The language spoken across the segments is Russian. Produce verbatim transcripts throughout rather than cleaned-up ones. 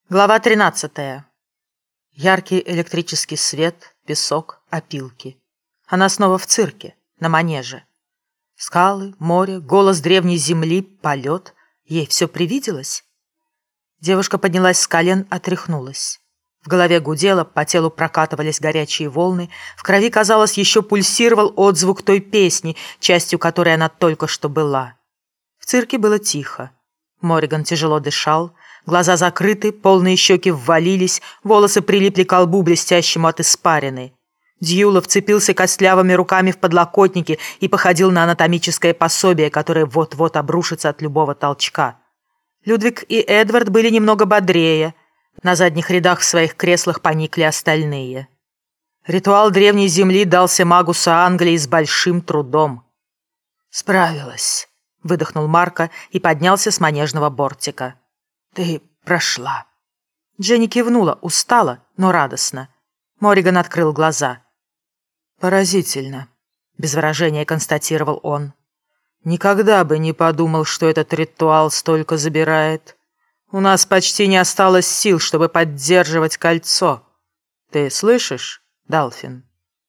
Глава тринадцатая. Яркий электрический свет, песок, опилки. Она снова в цирке, на манеже. Скалы, море, голос древней земли, полет. Ей все привиделось? Девушка поднялась с колен, отряхнулась. В голове гудело, по телу прокатывались горячие волны, в крови, казалось, еще пульсировал отзвук той песни, частью которой она только что была. В цирке было тихо. Морриган тяжело дышал, глаза закрыты, полные щеки ввалились, волосы прилипли к лбу, блестящему от испарины. Дьюла вцепился костлявыми руками в подлокотники и походил на анатомическое пособие, которое вот-вот обрушится от любого толчка. Людвиг и Эдвард были немного бодрее. На задних рядах в своих креслах поникли остальные. Ритуал древней земли дался магусу Англии с большим трудом. «Справилась», — выдохнул Марко и поднялся с манежного бортика. «Ты прошла». Дженни кивнула, устала, но радостно. Морриган открыл глаза. «Поразительно», — без выражения констатировал он. «Никогда бы не подумал, что этот ритуал столько забирает. У нас почти не осталось сил, чтобы поддерживать кольцо. Ты слышишь, Далфин?»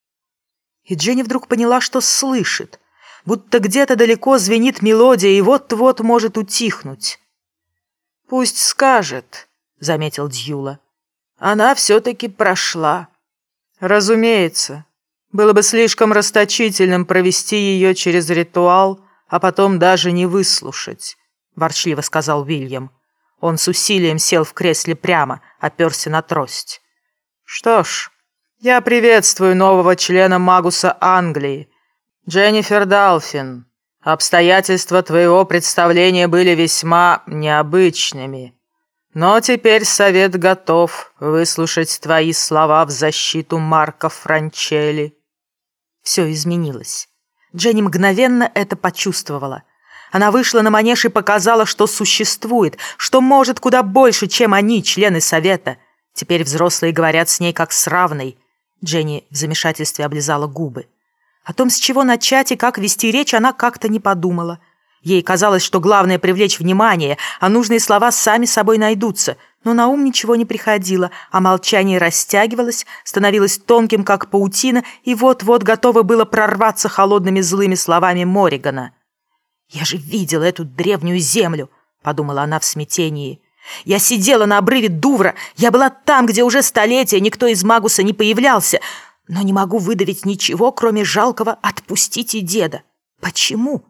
И Дженни вдруг поняла, что слышит, будто где-то далеко звенит мелодия и вот-вот может утихнуть. «Пусть скажет», — заметил Дьюла. «Она все-таки прошла». «Разумеется. Было бы слишком расточительным провести ее через ритуал, а потом даже не выслушать», — ворчливо сказал Уильям. Он с усилием сел в кресле прямо, оперся на трость. «Что ж, я приветствую нового члена Магуса Англии, Дженнифер Далфин. Обстоятельства твоего представления были весьма необычными. Но теперь совет готов выслушать твои слова в защиту Марко Франчелли». Все изменилось. Дженни мгновенно это почувствовала. Она вышла на манеж и показала, что существует, что может куда больше, чем они, члены совета. Теперь взрослые говорят с ней как с равной. Дженни в замешательстве облизала губы. О том, с чего начать и как вести речь, она как-то не подумала. Ей казалось, что главное — привлечь внимание, а нужные слова сами собой найдутся. Но на ум ничего не приходило, а молчание растягивалось, становилось тонким, как паутина, и вот-вот готово было прорваться холодными злыми словами Морригана. «Я же видела эту древнюю землю», — подумала она в смятении. «Я сидела на обрыве Дувра, я была там, где уже столетия никто из Магуса не появлялся, но не могу выдавить ничего, кроме жалкого «отпустите деда». Почему?»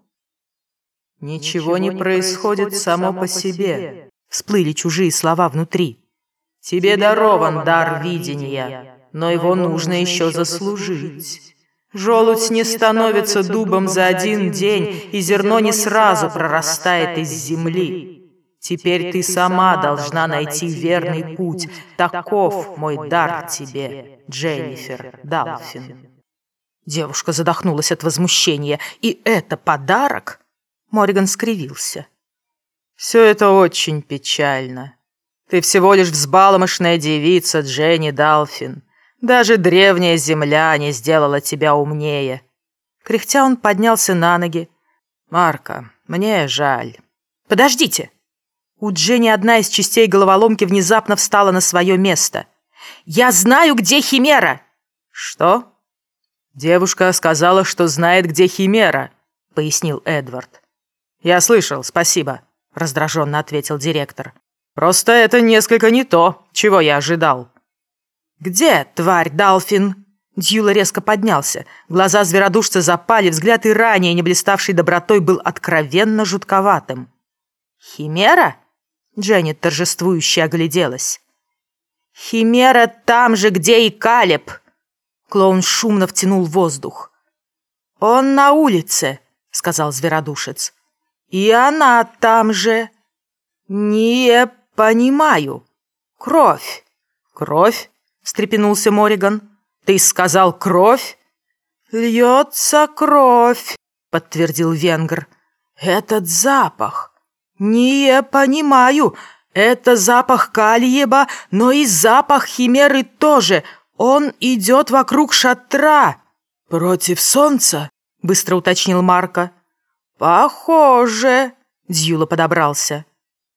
«Ничего не происходит само по себе», — всплыли чужие слова внутри. «Тебе дарован дар видения, но его нужно еще заслужить. Желудь не становится дубом за один день, и зерно не сразу прорастает из земли. Теперь ты сама должна найти верный путь. Таков мой дар тебе, Дженнифер Далфин». Девушка задохнулась от возмущения. «И это подарок?» Морриган скривился. «Все это очень печально. Ты всего лишь взбаломошная девица, Дженни Далфин. Даже древняя земля не сделала тебя умнее». Кряхтя он поднялся на ноги. «Марко, мне жаль». «Подождите!» У Дженни одна из частей головоломки внезапно встала на свое место. «Я знаю, где Химера!» «Что?» «Девушка сказала, что знает, где Химера», — пояснил Эдвард. «Я слышал, спасибо», — раздраженно ответил директор. «Просто это несколько не то, чего я ожидал». «Где, тварь Далфин?» Дьюла резко поднялся. Глаза зверодушца запали, взгляд и ранее не блиставший добротой был откровенно жутковатым. «Химера?» Дженни торжествующе огляделась. «Химера там же, где и Калеб!» Клоун шумно втянул воздух. «Он на улице», — сказал зверодушец. «И она там же. Не понимаю. Кровь». «Кровь?» — встрепенулся Морриган. «Ты сказал кровь?» «Льется кровь», — подтвердил венгр. «Этот запах. Не понимаю. Это запах Кальеба, но и запах Химеры тоже. Он идет вокруг шатра». «Против солнца?» — быстро уточнил Марко. «Похоже», — Дьюла подобрался.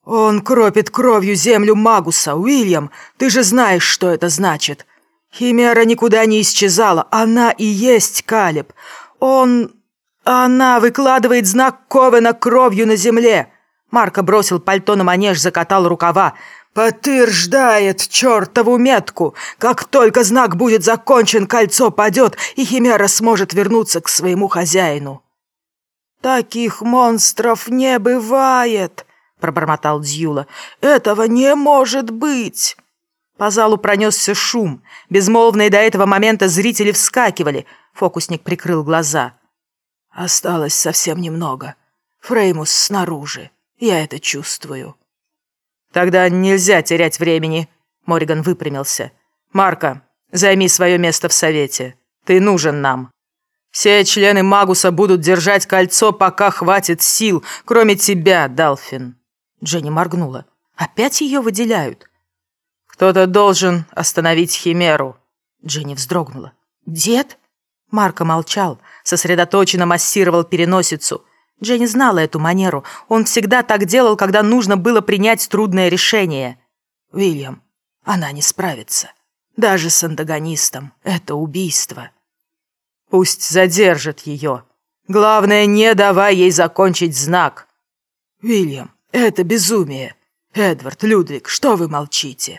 «Он кропит кровью землю Магуса, Уильям! Ты же знаешь, что это значит! Химера никуда не исчезала, она и есть Калеб! Он... Она выкладывает знак Ковена кровью на земле!» Марко бросил пальто на манеж, закатал рукава. «Подтверждает чертову метку! Как только знак будет закончен, кольцо падет, и Химера сможет вернуться к своему хозяину!» «Таких монстров не бывает!» — пробормотал Дьюла. «Этого не может быть!» По залу пронесся шум. Безмолвные до этого момента зрители вскакивали. Фокусник прикрыл глаза. «Осталось совсем немного. Фреймус снаружи. Я это чувствую». «Тогда нельзя терять времени», — Морриган выпрямился. «Марко, займи свое место в совете. Ты нужен нам. Все члены Магуса будут держать кольцо, пока хватит сил, кроме тебя, Далфин». Дженни моргнула. «Опять ее выделяют?» «Кто-то должен остановить Химеру». Дженни вздрогнула. «Дед?» Марко молчал, сосредоточенно массировал переносицу. Дженни знала эту манеру. Он всегда так делал, когда нужно было принять трудное решение. «Уильям, она не справится. Даже с антагонистом. Это убийство». «Пусть задержит ее. Главное, не давай ей закончить знак». «Уильям, это безумие. Эдвард, Людвиг, что вы молчите?»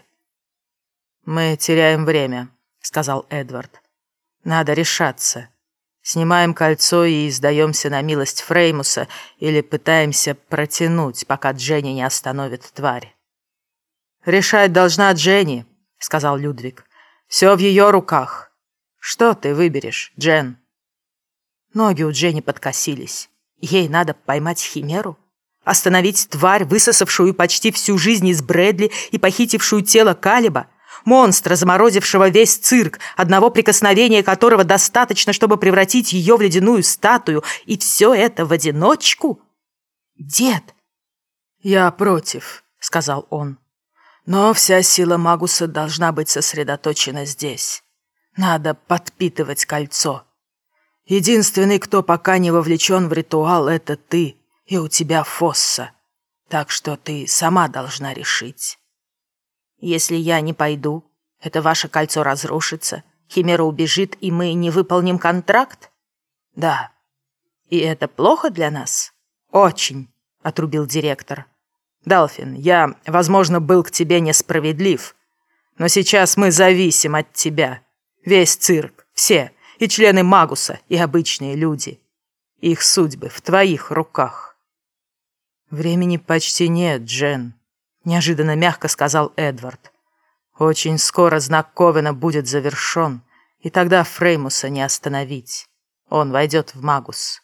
«Мы теряем время», — сказал Эдвард. «Надо решаться. Снимаем кольцо и сдаемся на милость Фреймуса или пытаемся протянуть, пока Дженни не остановит тварь». «Решать должна Дженни», — сказал Людвиг. «Все в ее руках. Что ты выберешь, Джен?» Ноги у Дженни подкосились. Ей надо поймать Химеру? Остановить тварь, высосавшую почти всю жизнь из Брэдли и похитившую тело Калеба? Монстра, заморозившего весь цирк, одного прикосновения которого достаточно, чтобы превратить ее в ледяную статую, и все это в одиночку? «Дед!» «Я против», — сказал он. «Но вся сила Магуса должна быть сосредоточена здесь. Надо подпитывать кольцо. Единственный, кто пока не вовлечен в ритуал, это ты, и у тебя Фосса. Так что ты сама должна решить». «Если я не пойду, это ваше кольцо разрушится, Химера убежит, и мы не выполним контракт?» «Да». «И это плохо для нас?» «Очень», — отрубил директор. «Далфин, я, возможно, был к тебе несправедлив, но сейчас мы зависим от тебя. Весь цирк, все, и члены Магуса, и обычные люди. Их судьбы в твоих руках». «Времени почти нет, Джен», — неожиданно мягко сказал Эдвард. «Очень скоро знак Ковена будет завершен, и тогда Фреймуса не остановить. Он войдет в Магус».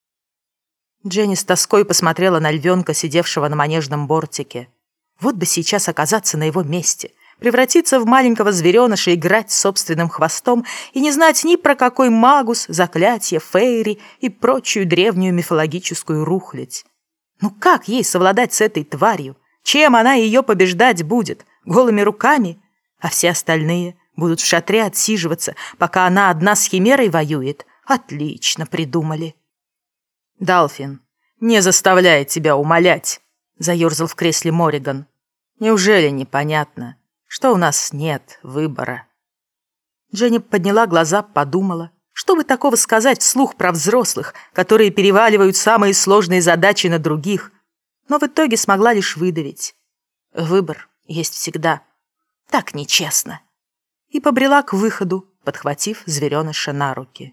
Дженни с тоской посмотрела на львенка, сидевшего на манежном бортике. Вот бы сейчас оказаться на его месте, превратиться в маленького звереныша, играть с собственным хвостом и не знать ни про какой Магус, заклятие, фейри и прочую древнюю мифологическую рухлядь. Ну как ей совладать с этой тварью? Чем она ее побеждать будет? Голыми руками? А все остальные будут в шатре отсиживаться, пока она одна с Химерой воюет? Отлично придумали. «Далфин, не заставляй тебя умолять», — заерзал в кресле Морриган. «Неужели непонятно, что у нас нет выбора?» Дженни подняла глаза, подумала. Что бы такого сказать вслух про взрослых, которые переваливают самые сложные задачи на других? Но в итоге смогла лишь выдавить. Выбор есть всегда. Так нечестно. И побрела к выходу, подхватив звереныша на руки.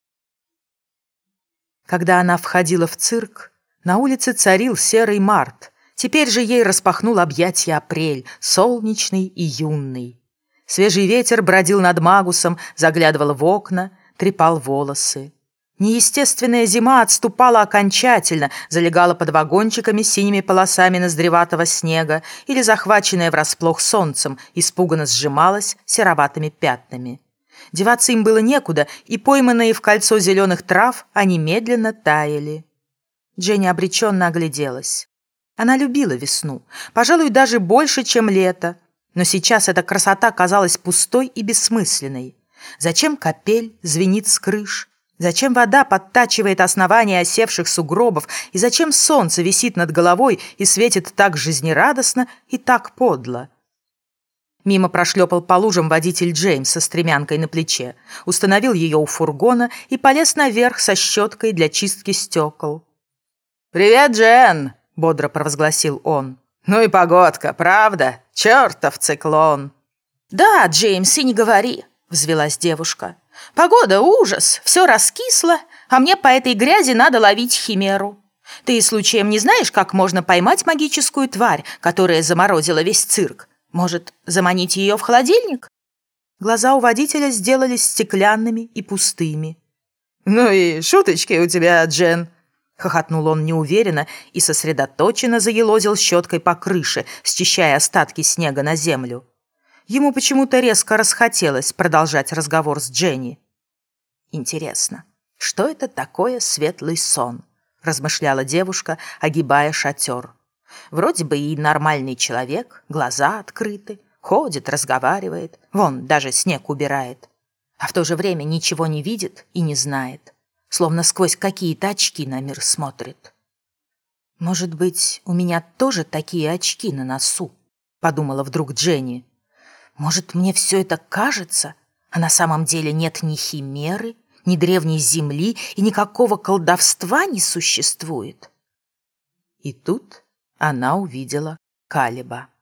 Когда она входила в цирк, на улице царил серый март. Теперь же ей распахнул объятия апрель, солнечный и юный. Свежий ветер бродил над Магусом, заглядывал в окна, трепал волосы. Неестественная зима отступала окончательно, залегала под вагончиками с синими полосами ноздреватого снега или, захваченная врасплох солнцем, испуганно сжималась сероватыми пятнами. Деваться им было некуда, и пойманные в кольцо зеленых трав они медленно таяли. Дженни обреченно огляделась. Она любила весну, пожалуй, даже больше, чем лето, но сейчас эта красота казалась пустой и бессмысленной. Зачем капель звенит с крыш? Зачем вода подтачивает основания осевших сугробов, и зачем солнце висит над головой и светит так жизнерадостно и так подло? Мимо прошлепал по лужам водитель Джеймс со стремянкой на плече, установил ее у фургона и полез наверх со щеткой для чистки стекол. «Привет, Джен!» — бодро провозгласил он. «Ну и погодка, правда? Чертов циклон!» «Да, Джеймс, и не говори!» — взвилась девушка. «Погода ужас, все раскисло, а мне по этой грязи надо ловить химеру. Ты случаем не знаешь, как можно поймать магическую тварь, которая заморозила весь цирк? Может, заманить ее в холодильник?» Глаза у водителя сделались стеклянными и пустыми. «Ну и шуточки у тебя, Джен!» — хохотнул он неуверенно и сосредоточенно заелозил щеткой по крыше, счищая остатки снега на землю. Ему почему-то резко расхотелось продолжать разговор с Дженни. «Интересно, что это такое светлый сон?» — размышляла девушка, огибая шатер. «Вроде бы и нормальный человек, глаза открыты, ходит, разговаривает, вон, даже снег убирает. А в то же время ничего не видит и не знает, словно сквозь какие-то очки на мир смотрит. Может быть, у меня тоже такие очки на носу?» — подумала вдруг Дженни. «Может, мне все это кажется, а на самом деле нет ни химеры, ни древней земли и никакого колдовства не существует?» И тут она увидела Калеба.